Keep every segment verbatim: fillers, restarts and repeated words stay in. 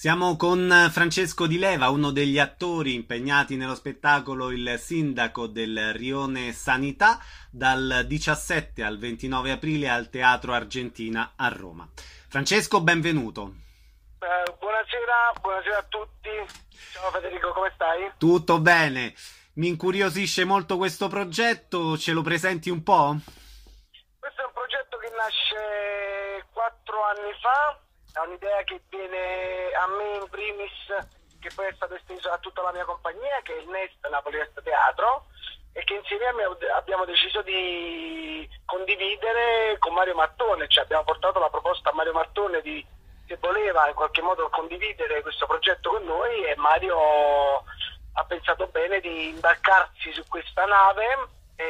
Siamo con Francesco Di Leva, uno degli attori impegnati nello spettacolo Il Sindaco del Rione Sanità, dal diciassette al ventinove aprile al Teatro Argentina a Roma. Francesco, benvenuto. Eh, buonasera, buonasera a tutti. Ciao Federico, come stai? Tutto bene. Mi incuriosisce molto questo progetto, ce lo presenti un po'? Questo è un progetto che nasce quattro anni fa, è un'idea che viene a me in primis, che poi è stato esteso a tutta la mia compagnia, che è il Nest Napoli Est Teatro, e che insieme a me abbiamo deciso di condividere con Mario Martone, cioè abbiamo portato la proposta a Mario Martone di, che voleva in qualche modo condividere questo progetto con noi, e Mario ha pensato bene di imbarcarsi su questa nave,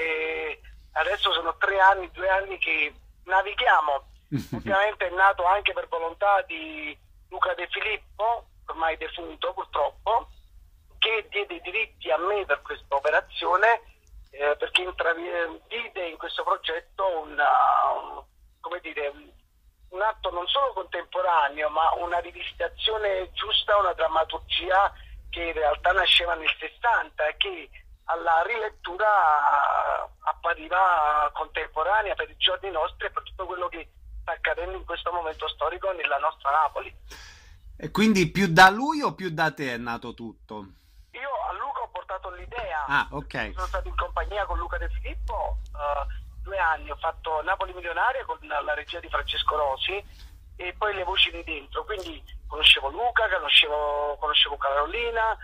e adesso sono tre anni, due anni che navighiamo. Ovviamente è nato anche per volontà di Luca De Filippo, ormai defunto purtroppo, che diede i diritti a me per questa operazione, eh, perché intravide in questo progetto una, un, come dire, un, un atto non solo contemporaneo, ma una rivisitazione giusta, una drammaturgia che in realtà nasceva nel sessanta e che alla rilettura appariva contemporanea per i giorni nostri e per tutto quello che sta accadendo in questo momento storico nella nostra Napoli. E quindi più da lui o più da te è nato tutto? Io a Luca ho portato l'idea. Ah, ok. Sono stato in compagnia con Luca De Filippo uh, due anni, ho fatto Napoli Milionaria con la regia di Francesco Rosi e poi le voci di dentro, quindi conoscevo Luca, conoscevo, conoscevo Carolina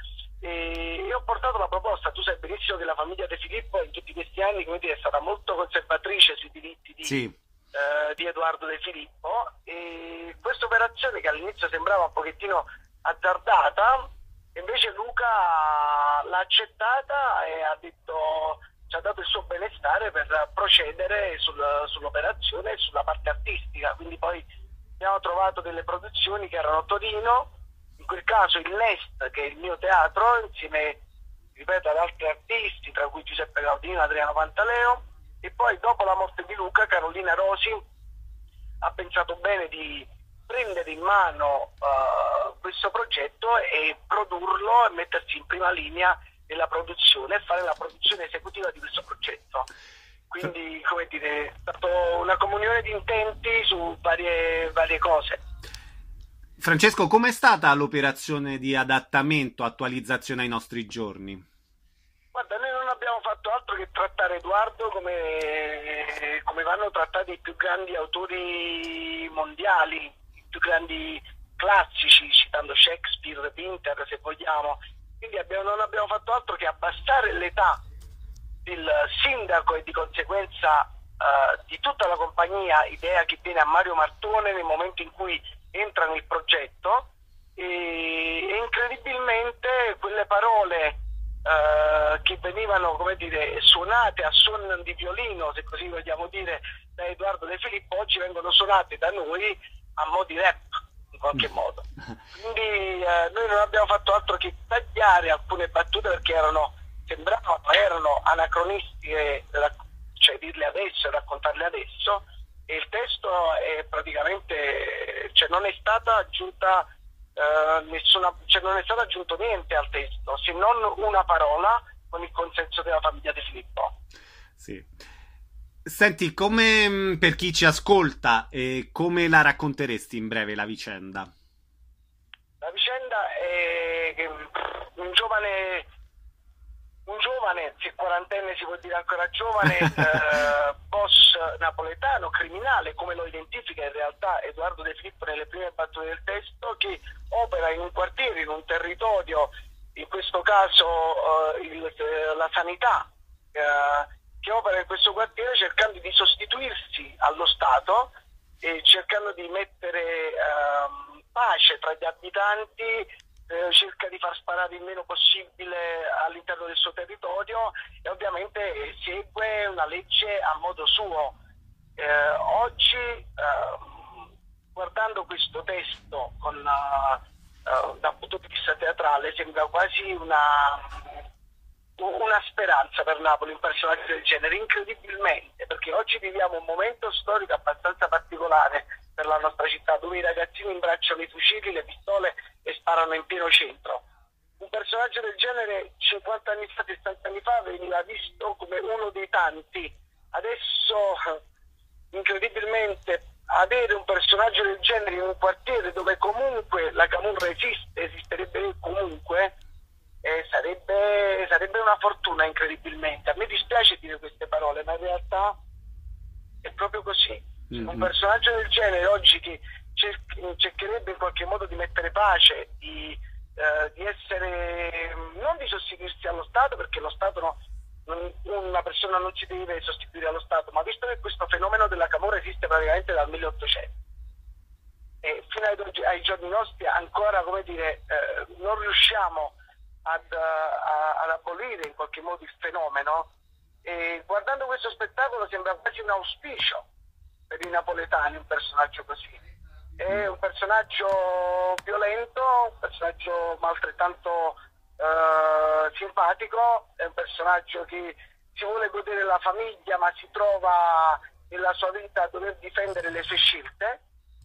e, e ho portato la proposta. Tu sai benissimo che la famiglia De Filippo in tutti questi anni, come dire, è stata molto conservatrice sui diritti di... Sì. Uh, di Edoardo De Filippo, e questa operazione che all'inizio sembrava un pochettino azzardata, invece Luca l'ha accettata e ha detto, ci ha dato il suo benestare per procedere sul, sull'operazione e sulla parte artistica. Quindi poi abbiamo trovato delle produzioni che erano a Torino, in quel caso il Nest, che è il mio teatro, insieme, ripeto, ad altri artisti, tra cui Giuseppe Gaudino, Adriano Pantaleo. E poi dopo la morte di Luca, Carolina Rosi ha pensato bene di prendere in mano uh, questo progetto e produrlo e mettersi in prima linea nella produzione e fare la produzione esecutiva di questo progetto. Quindi, come dire, è stata una comunione di intenti su varie, varie cose. Francesco, com'è stata l'operazione di adattamento, attualizzazione ai nostri giorni? Guarda, noi non abbiamo fatto altro che trattare Edoardo come, come vanno trattati i più grandi autori mondiali, i più grandi classici, citando Shakespeare, Pinter, se vogliamo. Quindi abbiamo, non abbiamo fatto altro che abbassare l'età del sindaco e di conseguenza uh, di tutta la compagnia, idea che viene a Mario Martone nel momento in cui entra nel progetto, e, e incredibilmente quelle parole Uh, che venivano, come dire, suonate a suon di violino, se così vogliamo dire, da Edoardo De Filippo, oggi vengono suonate da noi a mo' di rap, in qualche modo. Quindi uh, noi non abbiamo fatto altro che tagliare alcune battute perché erano, sembravano, erano anacronistiche, cioè dirle adesso e raccontarle adesso, e il testo è praticamente, cioè non è stata aggiunta Uh, nessuna, cioè non è stato aggiunto niente al testo, se non una parola con il consenso della famiglia De Filippo. Sì. Senti, come per chi ci ascolta, eh, come la racconteresti in breve la vicenda? La vicenda è che un giovane, un giovane, se quarantenne si può dire ancora giovane, eh, boss napoletano, criminale, come lo identifica in realtà Edoardo De Filippo nelle prime battute del testo, che opera in un quartiere, in un territorio, in questo caso eh, il, la sanità, eh, che opera in questo quartiere cercando di sostituirsi allo Stato e cercando di mettere eh, pace tra gli abitanti, eh, cerca di far sparare il meno possibile all'interno del suo territorio e ovviamente eh, segue una legge a modo suo. Eh, oggi eh, guardando questo testo con una, uh, da un punto di vista teatrale sembra quasi una, una speranza per Napoli, un personaggio del genere, incredibilmente, perché oggi viviamo un momento storico abbastanza particolare per la nostra città, dove i ragazzini imbracciano i fucili, le pistole e sparano in pieno centro. Un personaggio del genere cinquanta anni fa, sessanta anni fa veniva visto come uno dei tanti. Adesso, incredibilmente, avere un personaggio del genere in un quartiere dove comunque la camorra esiste, esisterebbe comunque, eh, sarebbe, sarebbe una fortuna, incredibilmente. A me dispiace dire queste parole, ma in realtà è proprio così. Mm-hmm. Un personaggio del genere oggi che cer- cercherebbe in qualche modo di mettere pace, di, eh, di essere, non di sostituirsi allo Stato, perché lo Stato no, non, una persona non si deve sostituire allo Stato, ma visto che questo fenomeno della camorra esiste praticamente dal milleottocento e fino ai, ai giorni nostri ancora, come dire, eh, non riusciamo ad, a, ad abolire in qualche modo il fenomeno, e guardando questo spettacolo sembra quasi un auspicio per i napoletani un personaggio così. È un personaggio violento, un personaggio ma altrettanto uh, simpatico, è un personaggio che si vuole godere la famiglia ma si trova nella sua vita a dover difendere le sue scelte,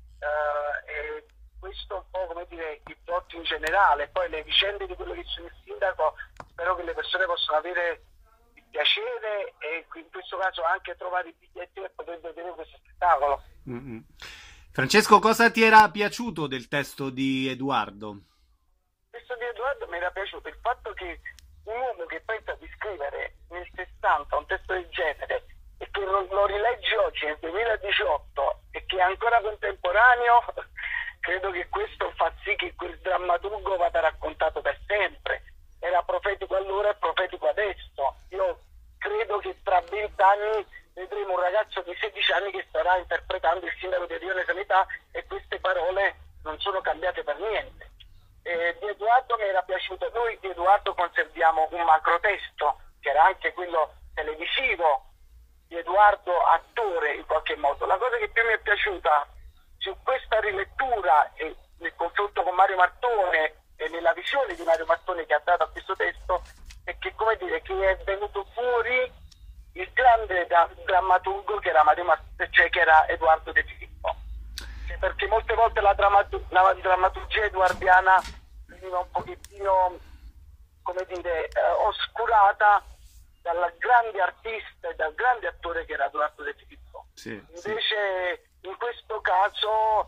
uh, e questo un po', come dire, il plot in generale. Poi le vicende di quello che sono il sindaco, spero che le persone possano avere piacere e in questo caso anche trovare i biglietti per poter vedere questo spettacolo. Mm-hmm. Francesco, cosa ti era piaciuto del testo di Edoardo? Il testo di Edoardo mi era piaciuto il fatto che un uomo che pensa di scrivere nel sessanta un testo del genere e che lo, lo rilegge oggi nel duemiladiciotto e che è ancora contemporaneo, credo che questo fa sì che quel drammaturgo vada raccontato per sempre. Era profetico allora e profetico adesso. Io credo che tra vent'anni vedremo un ragazzo di sedici anni che starà interpretando il sindaco di Rione Sanità e queste parole non sono cambiate per niente. Eh, di Edoardo mi era piaciuto, noi di Edoardo conserviamo un macrotesto che era anche quello televisivo di Edoardo attore in qualche modo. La cosa che più mi è piaciuta su questa rilettura e nel confronto con Mario Martone e nella visione di Mario Martone che ha dato a questo testo è che, come dire, che è venuto fuori il grande da- drammaturgo che era Mario Martone, cioè che era Edoardo De Filippo, perché molte volte la, drammatu- la drammaturgia edoardiana veniva un pochettino, come dire, eh, oscurata dal grande artista e dal grande attore che era Edoardo De Filippo. Sì, invece sì. In questo caso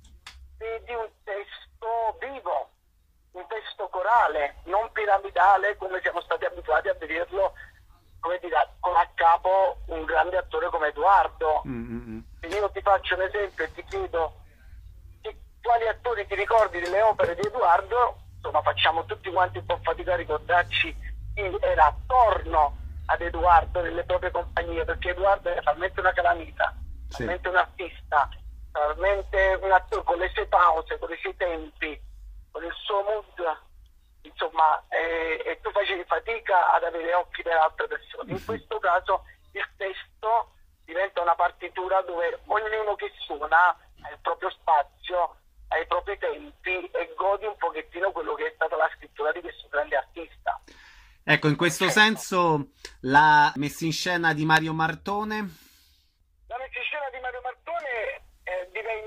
vedi un testo vivo, un testo corale, non piramidale come siamo stati abituati a vederlo, come dire, con a capo un grande attore come Edoardo. Mm-hmm. Io ti faccio un esempio e ti chiedo che, quali attori ti ricordi delle opere di Edoardo. Insomma, facciamo tutti quanti un po' fatica a ricordarci chi era attorno ad Edoardo nelle proprie compagnie, perché Edoardo era talmente una calamita, sì. talmente un artista, talmente un attore con le sue pause, con i suoi tempi, con il suo mood, insomma, eh, e tu facevi fatica ad avere occhi per altre persone. In questo caso il testo diventa una partitura dove ognuno che suona ha il proprio spazio, ha i propri tempi e godi un pochettino quello che è stata la scrittura di questo grande artista. Ecco, in questo certo. senso la messa in scena di Mario Martone? La messa in scena di Mario Martone eh,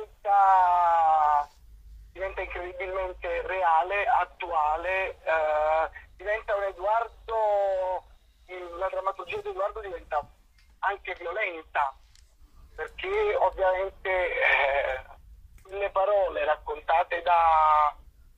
diventa... diventa incredibilmente reale, attuale, eh, diventa un Edoardo, la drammaturgia di Edoardo diventa anche violenta, perché ovviamente eh, le parole raccontate da,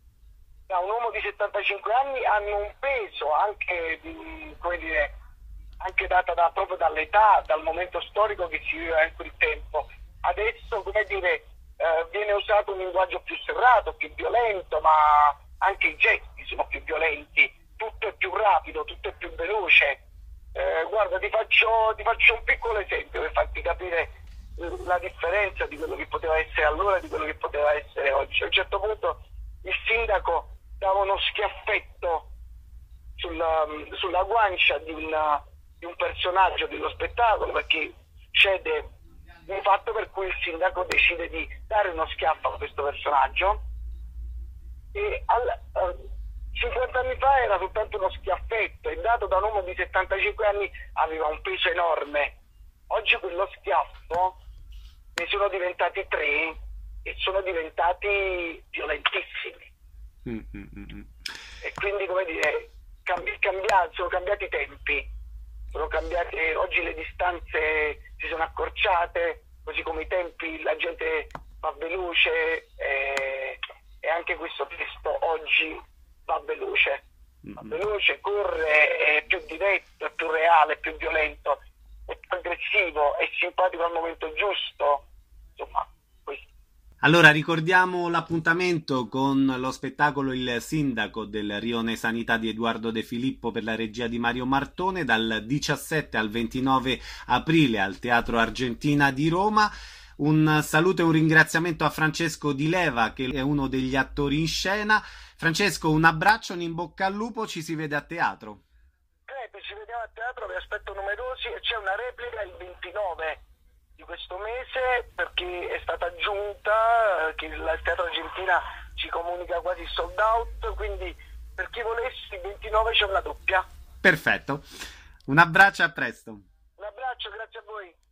da un uomo di settantacinque anni hanno un peso anche, di, come dire, anche data da, proprio dall'età, dal momento storico che si viveva in quel tempo. Adesso, come dire, Uh, viene usato un linguaggio più serrato, più violento, ma anche i gesti sono più violenti, tutto è più rapido, tutto è più veloce. Uh, guarda, ti faccio, ti faccio un piccolo esempio per farti capire la differenza di quello che poteva essere allora e di quello che poteva essere oggi. A un certo punto il sindaco dava uno schiaffetto sulla, sulla guancia di, una, di un personaggio dello spettacolo, perché cede un fatto per cui il sindaco decide di dare uno schiaffo a questo personaggio e al, uh, cinquanta anni fa era soltanto uno schiaffetto e dato da un uomo di settantacinque anni aveva un peso enorme. Oggi quello schiaffo ne sono diventati tre e sono diventati violentissimi. Mm, mm, mm. E quindi, come dire, cambi, cambiati, sono cambiati i tempi, sono cambiati, oggi le distanze si sono accorciate, così come i tempi, la gente va veloce, e, e anche questo testo oggi va veloce, va veloce, corre, è più diretto, è più reale, è più violento, è più aggressivo, è simpatico al momento giusto, insomma, questo. Allora ricordiamo l'appuntamento con lo spettacolo Il Sindaco del Rione Sanità di Edoardo De Filippo per la regia di Mario Martone dal diciassette al ventinove aprile al Teatro Argentina di Roma. Un saluto e un ringraziamento a Francesco Di Leva, che è uno degli attori in scena. Francesco, un abbraccio, un in bocca al lupo, ci si vede a teatro. Crepi, ci vediamo a teatro, vi aspetto numerosi e c'è una replica il ventinove di questo mese, perché è stata aggiunta, che il Teatro Argentina ci comunica quasi sold out, quindi per chi volesse il ventinove c'è una doppia. Perfetto, un abbraccio e a presto. Un abbraccio, grazie a voi.